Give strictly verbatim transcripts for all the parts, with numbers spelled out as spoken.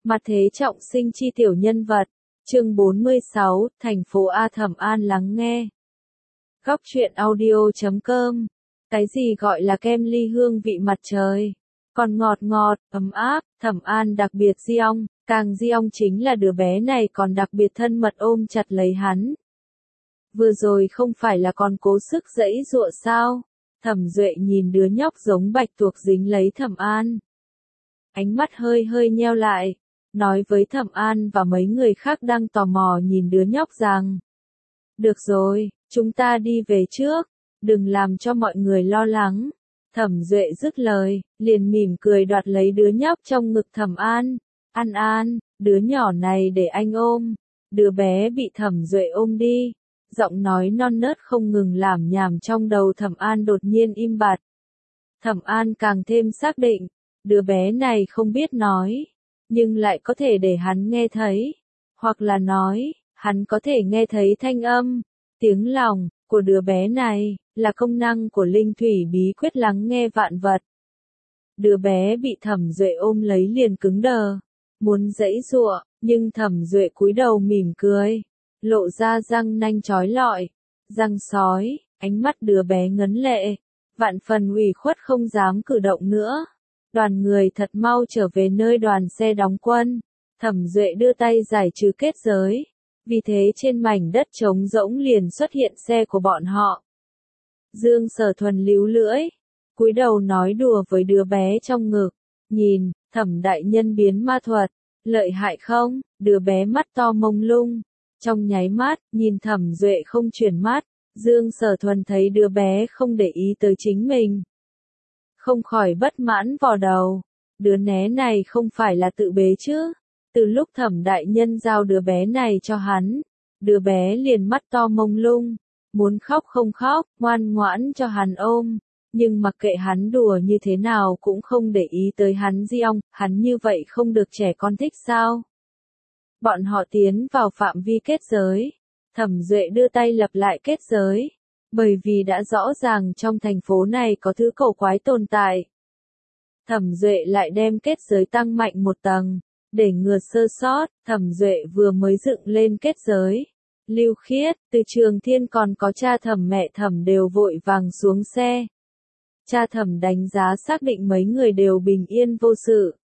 Mặt thế trọng sinh chi tiểu nhân vật. Chương bốn mươi sáu, thành phố A. Thẩm An lắng nghe. Góc truyện audio chấm com. Cái gì gọi là kem ly hương vị mặt trời? Còn ngọt ngọt, ấm áp, Thẩm An đặc biệt Diong, càng Diong chính là đứa bé này còn đặc biệt thân mật ôm chặt lấy hắn. Vừa rồi không phải là còn cố sức giãy giụa sao? Thẩm Duệ nhìn đứa nhóc giống bạch tuộc dính lấy Thẩm An. Ánh mắt hơi hơi nheo lại, nói với Thẩm An và mấy người khác đang tò mò nhìn đứa nhóc rằng: được rồi, chúng ta đi về trước, đừng làm cho mọi người lo lắng. Thẩm Duệ dứt lời, liền mỉm cười đoạt lấy đứa nhóc trong ngực Thẩm An. An An, đứa nhỏ này để anh ôm. Đứa bé bị Thẩm Duệ ôm đi. Giọng nói non nớt không ngừng lảm nhảm trong đầu Thẩm An đột nhiên im bặt. Thẩm An càng thêm xác định, đứa bé này không biết nói, nhưng lại có thể để hắn nghe thấy, hoặc là nói, hắn có thể nghe thấy thanh âm, tiếng lòng của đứa bé này, là công năng của linh thủy bí quyết lắng nghe vạn vật. Đứa bé bị Thẩm Duệ ôm lấy liền cứng đờ, muốn giãy giụa, nhưng Thẩm Duệ cúi đầu mỉm cười, lộ ra răng nanh chói lọi, răng sói, ánh mắt đứa bé ngấn lệ, vạn phần ủy khuất không dám cử động nữa. Đoàn người thật mau trở về nơi đoàn xe đóng quân. Thẩm Duệ đưa tay giải trừ kết giới, vì thế trên mảnh đất trống rỗng liền xuất hiện xe của bọn họ. Dương Sở Thuần líu lưỡi, cúi đầu nói đùa với đứa bé trong ngực, nhìn, Thẩm đại nhân biến ma thuật, lợi hại không? Đứa bé mắt to mông lung, trong nháy mắt, nhìn Thẩm Duệ không chuyển mắt, Dương Sở Thuần thấy đứa bé không để ý tới chính mình, không khỏi bất mãn vò đầu, đứa né này không phải là tự bế chứ? Từ lúc Thẩm đại nhân giao đứa bé này cho hắn, đứa bé liền mắt to mông lung, muốn khóc không khóc, ngoan ngoãn cho hắn ôm, nhưng mặc kệ hắn đùa như thế nào cũng không để ý tới hắn Diong, hắn như vậy không được trẻ con thích sao? Bọn họ tiến vào phạm vi kết giới, Thẩm Duệ đưa tay lập lại kết giới, bởi vì đã rõ ràng trong thành phố này có thứ cổ quái tồn tại. Thẩm Duệ lại đem kết giới tăng mạnh một tầng, để ngừa sơ sót. Thẩm Duệ vừa mới dựng lên kết giới, Lưu Khiết, Từ Trường Thiên còn có cha Thẩm mẹ Thẩm đều vội vàng xuống xe. Cha Thẩm đánh giá xác định mấy người đều bình yên vô sự,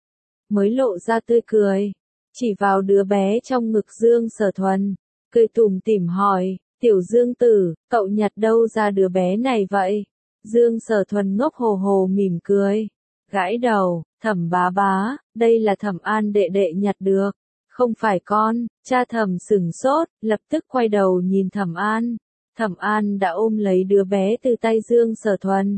mới lộ ra tươi cười, chỉ vào đứa bé trong ngực Dương Sở Thuần, cười tủm tỉm hỏi: tiểu Dương tử, cậu nhặt đâu ra đứa bé này vậy? Dương Sở Thuần ngốc hồ hồ mỉm cười, gãi đầu: Thẩm bá bá, đây là Thẩm An đệ đệ nhặt được, không phải con. Cha Thẩm sửng sốt, lập tức quay đầu nhìn Thẩm An. Thẩm An đã ôm lấy đứa bé từ tay Dương Sở Thuần.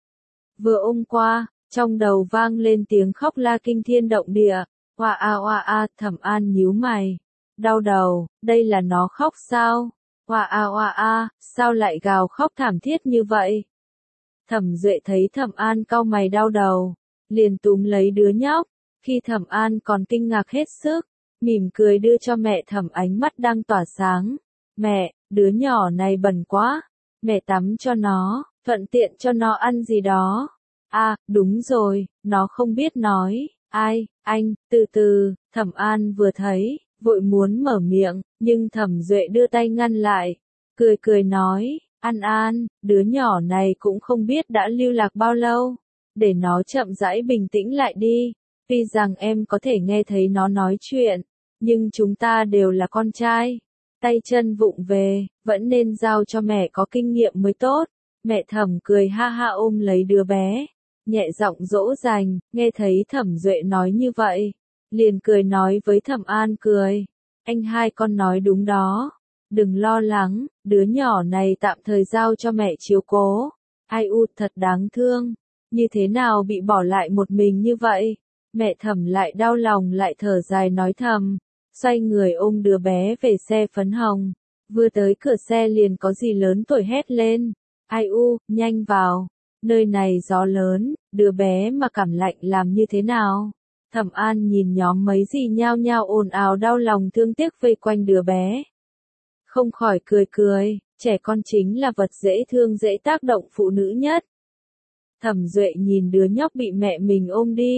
Vừa ôm qua, trong đầu vang lên tiếng khóc la kinh thiên động địa, oa a oa a. Thẩm An nhíu mày, đau đầu, đây là nó khóc sao? Oa a oa a, sao lại gào khóc thảm thiết như vậy? Thẩm Duệ thấy Thẩm An cau mày đau đầu, liền túm lấy đứa nhóc, khi Thẩm An còn kinh ngạc hết sức, mỉm cười đưa cho mẹ Thẩm, ánh mắt đang tỏa sáng. Mẹ, đứa nhỏ này bẩn quá, mẹ tắm cho nó, thuận tiện cho nó ăn gì đó. À, đúng rồi, nó không biết nói. Ai, anh, từ từ. Thẩm An vừa thấy, vội muốn mở miệng, nhưng Thẩm Duệ đưa tay ngăn lại, cười cười nói: An An, đứa nhỏ này cũng không biết đã lưu lạc bao lâu, để nó chậm rãi bình tĩnh lại đi. Tuy rằng em có thể nghe thấy nó nói chuyện, nhưng chúng ta đều là con trai, tay chân vụng về, vẫn nên giao cho mẹ có kinh nghiệm mới tốt. Mẹ Thẩm cười ha ha ôm lấy đứa bé, nhẹ giọng dỗ dành. Nghe thấy Thẩm Duệ nói như vậy, liền cười nói với Thẩm An cười: anh hai con nói đúng đó, đừng lo lắng, đứa nhỏ này tạm thời giao cho mẹ chiếu cố. Ai u, thật đáng thương, như thế nào bị bỏ lại một mình như vậy? Mẹ Thẩm lại đau lòng lại thở dài nói thầm, xoay người ôm đứa bé về xe phấn hồng. Vừa tới cửa xe liền có dì lớn tuổi hét lên: ai u, nhanh vào, nơi này gió lớn, đứa bé mà cảm lạnh làm như thế nào? Thẩm An nhìn nhóm mấy dì nhao nhao ồn ào đau lòng thương tiếc vây quanh đứa bé, không khỏi cười cười, trẻ con chính là vật dễ thương dễ tác động phụ nữ nhất. Thẩm Duệ nhìn đứa nhóc bị mẹ mình ôm đi,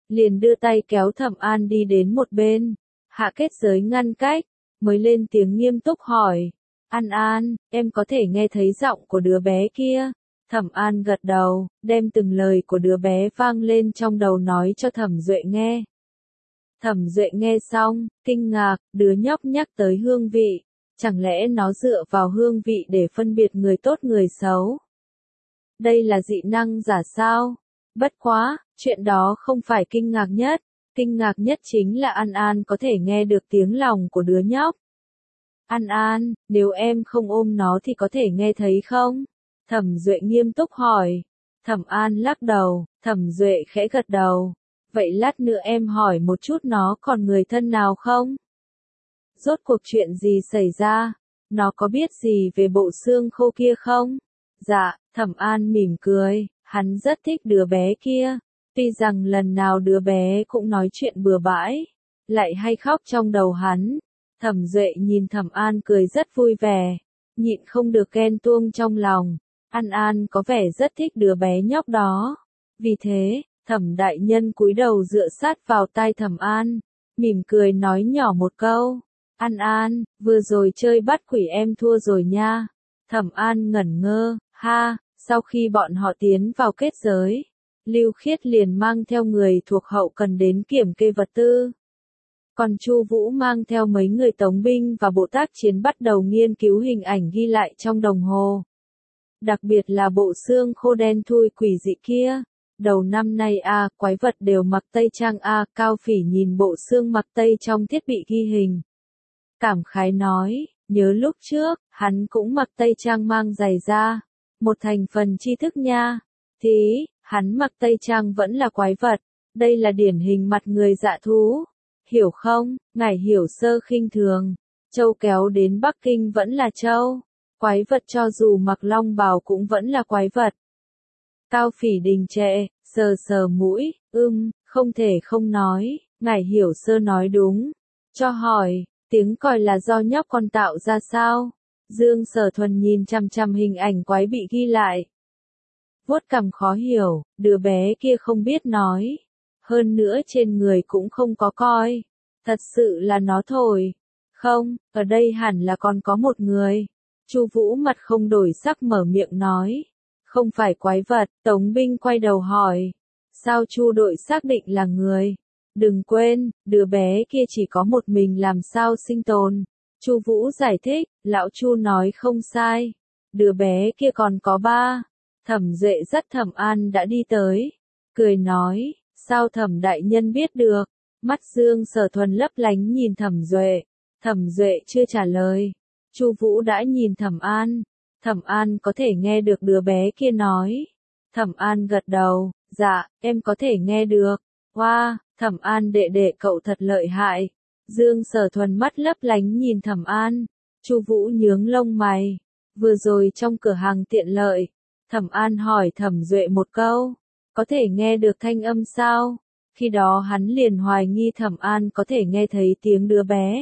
liền đưa tay kéo Thẩm An đi đến một bên, hạ kết giới ngăn cách, mới lên tiếng nghiêm túc hỏi. An An, em có thể nghe thấy giọng của đứa bé kia. Thẩm An gật đầu, đem từng lời của đứa bé vang lên trong đầu nói cho Thẩm Duệ nghe. Thẩm Duệ nghe xong, kinh ngạc, đứa nhóc nhắc tới hương vị, chẳng lẽ nó dựa vào hương vị để phân biệt người tốt người xấu? Đây là dị năng giả sao? Bất quá, chuyện đó không phải kinh ngạc nhất, kinh ngạc nhất chính là An An có thể nghe được tiếng lòng của đứa nhóc. An An, nếu em không ôm nó thì có thể nghe thấy không? Thẩm Duệ nghiêm túc hỏi. Thẩm An lắc đầu, Thẩm Duệ khẽ gật đầu. Vậy lát nữa em hỏi một chút nó còn người thân nào không? Rốt cuộc chuyện gì xảy ra? Nó có biết gì về bộ xương khô kia không? Dạ, Thẩm An mỉm cười, hắn rất thích đứa bé kia. Tuy rằng lần nào đứa bé cũng nói chuyện bừa bãi, lại hay khóc trong đầu hắn. Thẩm Duệ nhìn Thẩm An cười rất vui vẻ, nhịn không được ghen tuông trong lòng. An An có vẻ rất thích đứa bé nhóc đó. Vì thế, Thẩm đại nhân cúi đầu dựa sát vào tai Thẩm An, mỉm cười nói nhỏ một câu. An An, vừa rồi chơi bắt quỷ em thua rồi nha. Thẩm An ngẩn ngơ, ha, sau khi bọn họ tiến vào kết giới, Lưu Khiết liền mang theo người thuộc hậu cần đến kiểm kê vật tư. Còn Chu Vũ mang theo mấy người tống binh và bộ tác chiến bắt đầu nghiên cứu hình ảnh ghi lại trong đồng hồ. Đặc biệt là bộ xương khô đen thui quỷ dị kia. Đầu năm nay a, quái vật đều mặc tây trang a, Cao Phỉ nhìn bộ xương mặc tây trong thiết bị ghi hình. Cảm khái nói, nhớ lúc trước, hắn cũng mặc tây trang mang giày da. Một thành phần tri thức nha. Thì, hắn mặc tây trang vẫn là quái vật. Đây là điển hình mặt người dạ thú. Hiểu không, ngài hiểu sơ khinh thường. Châu kéo đến Bắc Kinh vẫn là châu. Quái vật cho dù mặc long bào cũng vẫn là quái vật. Cao Phỉ đình trệ, sờ sờ mũi, ưm, không thể không nói, ngài hiểu sơ nói đúng. Cho hỏi, tiếng còi là do nhóc con tạo ra sao? Dương Sở Thuần nhìn chằm chằm hình ảnh quái bị ghi lại. Vuốt cằm khó hiểu, đứa bé kia không biết nói. Hơn nữa trên người cũng không có coi. Thật sự là nó thổi. Không, ở đây hẳn là còn có một người. Chu Vũ mặt không đổi sắc mở miệng nói. Không phải quái vật, Tống binh quay đầu hỏi. Sao Chu đội xác định là người? Đừng quên, đứa bé kia chỉ có một mình làm sao sinh tồn. Chu Vũ giải thích, lão Chu nói không sai. Đứa bé kia còn có ba. Thẩm Duệ dắt Thẩm An đã đi tới. Cười nói, sao Thẩm đại nhân biết được? Mắt Dương Sở Thuần lấp lánh nhìn Thẩm Duệ. Thẩm Duệ chưa trả lời. Chu Vũ đã nhìn Thẩm An. Thẩm An có thể nghe được đứa bé kia nói. Thẩm An gật đầu, dạ, em có thể nghe được. Wow, Thẩm An đệ đệ cậu thật lợi hại. Dương Sở Thuần mắt lấp lánh nhìn Thẩm An. Chu Vũ nhướng lông mày. Vừa rồi trong cửa hàng tiện lợi, Thẩm An hỏi Thẩm Duệ một câu, có thể nghe được thanh âm sao? Khi đó hắn liền hoài nghi Thẩm An có thể nghe thấy tiếng đứa bé.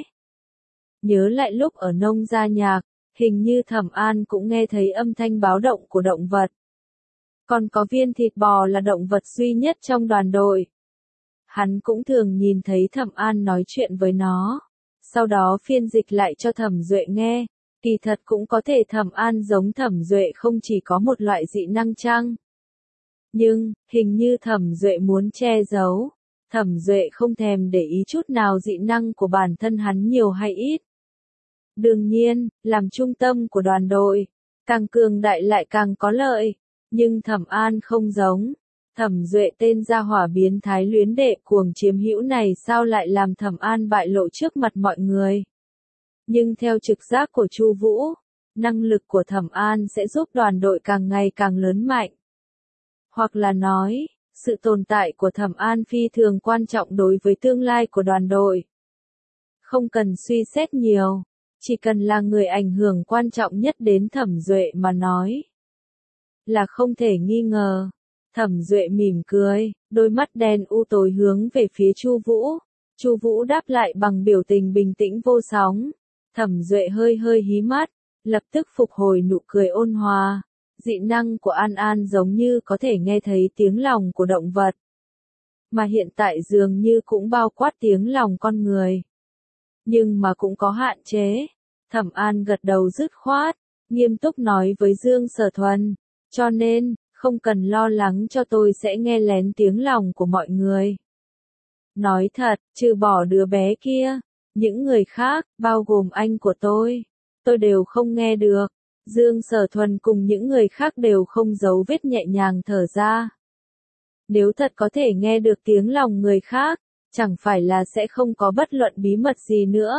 Nhớ lại lúc ở nông gia nhạc, hình như Thẩm An cũng nghe thấy âm thanh báo động của động vật. Còn có viên thịt bò là động vật duy nhất trong đoàn đội. Hắn cũng thường nhìn thấy Thẩm An nói chuyện với nó. Sau đó phiên dịch lại cho Thẩm Duệ nghe. Kỳ thật cũng có thể Thẩm An giống Thẩm Duệ không chỉ có một loại dị năng chăng. Nhưng, hình như Thẩm Duệ muốn che giấu. Thẩm Duệ không thèm để ý chút nào dị năng của bản thân hắn nhiều hay ít. Đương nhiên, làm trung tâm của đoàn đội, càng cường đại lại càng có lợi. Nhưng Thẩm An không giống. Thẩm Duệ tên gia hỏa biến thái luyến đệ cuồng chiếm hữu này sao lại làm Thẩm An bại lộ trước mặt mọi người. Nhưng theo trực giác của Chu Vũ, năng lực của Thẩm An sẽ giúp đoàn đội càng ngày càng lớn mạnh. Hoặc là nói, sự tồn tại của Thẩm An phi thường quan trọng đối với tương lai của đoàn đội. Không cần suy xét nhiều, chỉ cần là người ảnh hưởng quan trọng nhất đến Thẩm Duệ mà nói. Là không thể nghi ngờ. Thẩm Duệ mỉm cười, đôi mắt đen u tối hướng về phía Chu Vũ. Chu Vũ đáp lại bằng biểu tình bình tĩnh vô sóng. Thẩm Duệ hơi hơi hí mắt, lập tức phục hồi nụ cười ôn hòa. Dị năng của An An giống như có thể nghe thấy tiếng lòng của động vật. mà hiện tại dường như cũng bao quát tiếng lòng con người. Nhưng mà cũng có hạn chế. Thẩm An gật đầu dứt khoát, nghiêm túc nói với Dương Sở Thuần, cho nên, không cần lo lắng cho tôi sẽ nghe lén tiếng lòng của mọi người. Nói thật, trừ bỏ đứa bé kia, những người khác, bao gồm anh của tôi, tôi đều không nghe được. Dương Sở Thuần cùng những người khác đều không giấu vết nhẹ nhàng thở ra. Nếu thật có thể nghe được tiếng lòng người khác, chẳng phải là sẽ không có bất luận bí mật gì nữa.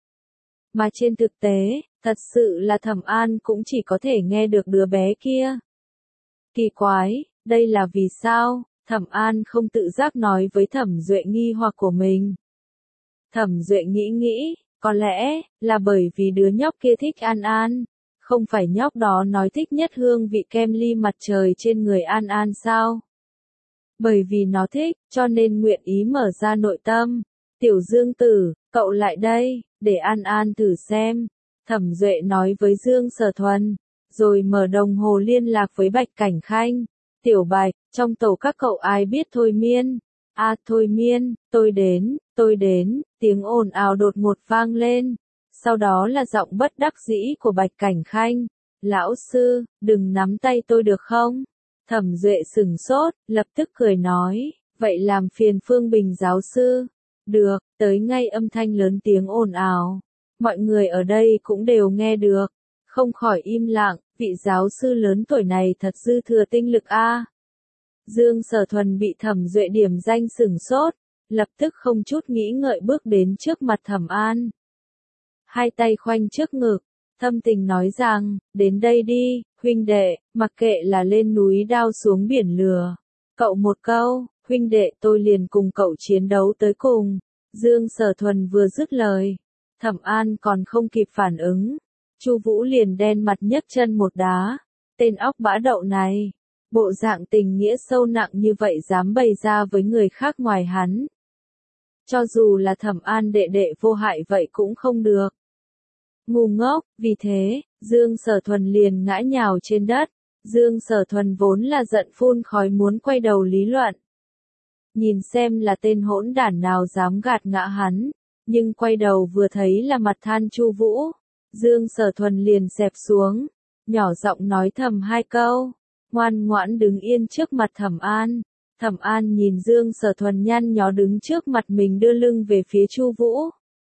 Mà trên thực tế, thật sự là Thẩm An cũng chỉ có thể nghe được đứa bé kia. Kỳ quái, đây là vì sao? Thẩm An không tự giác nói với Thẩm Duệ nghi hoặc của mình. Thẩm Duệ nghĩ nghĩ, có lẽ là bởi vì đứa nhóc kia thích An An, không phải nhóc đó nói thích nhất hương vị kem ly mặt trời trên người An An sao? Bởi vì nó thích, cho nên nguyện ý mở ra nội tâm. Tiểu Dương Tử, cậu lại đây, để An An thử xem. Thẩm Duệ nói với Dương Sở Thuần, rồi mở đồng hồ liên lạc với Bạch Cảnh Khanh. Tiểu Bạch, trong tổ các cậu ai biết thôi miên? À thôi miên, tôi đến, tôi đến, tiếng ồn ào đột ngột vang lên. Sau đó là giọng bất đắc dĩ của Bạch Cảnh Khanh. Lão sư, đừng nắm tay tôi được không? Thẩm Duệ sửng sốt, lập tức cười nói, vậy làm phiền Phương Bình giáo sư. Được, tới ngay âm thanh lớn tiếng ồn ào. Mọi người ở đây cũng đều nghe được. Không khỏi im lặng, vị giáo sư lớn tuổi này thật dư thừa tinh lực a. Dương Sở Thuần bị Thẩm Duệ điểm danh sửng sốt, lập tức không chút nghĩ ngợi bước đến trước mặt Thẩm An. Hai tay khoanh trước ngực, thâm tình nói rằng, đến đây đi, huynh đệ, mặc kệ là lên núi đao xuống biển lửa. Cậu một câu, huynh đệ tôi liền cùng cậu chiến đấu tới cùng. Dương Sở Thuần vừa dứt lời, Thẩm An còn không kịp phản ứng. Chu Vũ liền đen mặt nhấc chân một đá. Tên óc bã đậu này, bộ dạng tình nghĩa sâu nặng như vậy dám bày ra với người khác ngoài hắn. Cho dù là Thẩm An đệ đệ vô hại vậy cũng không được. Ngu ngốc, vì thế, Dương Sở Thuần liền ngã nhào trên đất. Dương Sở Thuần vốn là giận phun khói muốn quay đầu lý luận. Nhìn xem là tên hỗn đản nào dám gạt ngã hắn, nhưng quay đầu vừa thấy là mặt than Chu Vũ. Dương Sở Thuần liền xẹp xuống, nhỏ giọng nói thầm hai câu, ngoan ngoãn đứng yên trước mặt Thẩm An. Thẩm An nhìn Dương Sở Thuần nhăn nhó đứng trước mặt mình đưa lưng về phía Chu Vũ.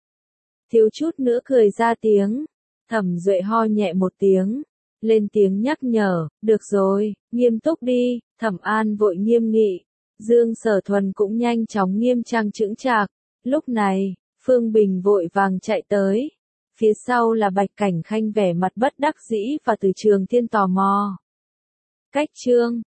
Thiếu chút nữa cười ra tiếng. Thẩm Duệ ho nhẹ một tiếng, lên tiếng nhắc nhở, được rồi, nghiêm túc đi. Thẩm An vội nghiêm nghị. Dương Sở Thuần cũng nhanh chóng nghiêm trang chững chạc. Lúc này, Phương Bình vội vàng chạy tới. Phía sau là Bạch Cảnh Khanh vẻ mặt bất đắc dĩ và Từ Trường Thiên tò mò. Cách chương